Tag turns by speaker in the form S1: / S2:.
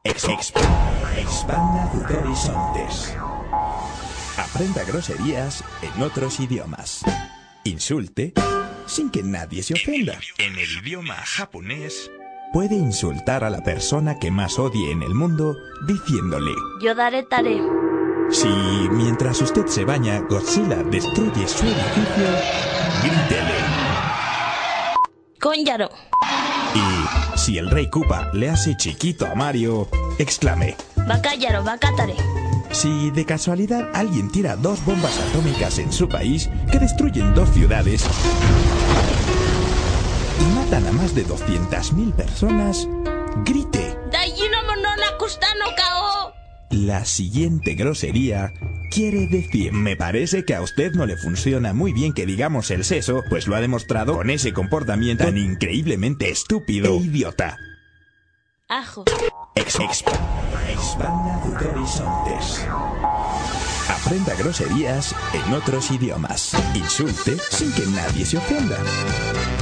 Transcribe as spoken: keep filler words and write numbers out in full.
S1: Ex exp expanda tus horizontes. Aprenda groserías en otros idiomas. Insulte sin que nadie se ofenda.
S2: En el idioma japonés,
S1: puede insultar a la persona que más odie en el mundo diciéndole:
S3: yo daré tare.
S1: Si mientras usted se baña, Godzilla destruye su edificio, grítele:
S3: Conyaro.
S1: Y si el rey Koopa le hace chiquito a Mario, exclame:
S3: Bakayaro, bakatare.
S1: Si de casualidad alguien tira dos bombas atómicas en su país que destruyen dos ciudades y matan a más de doscientas mil personas, grite:
S3: Daijinomo no nakusta no kao.
S1: La siguiente grosería quiere decir: me parece que a usted no le funciona muy bien que digamos el seso, pues lo ha demostrado con ese comportamiento tan increíblemente estúpido e idiota.
S3: Ajo.
S1: Ex exp expanda tus horizontes. Aprenda groserías en otros idiomas. Insulte sin que nadie se ofenda.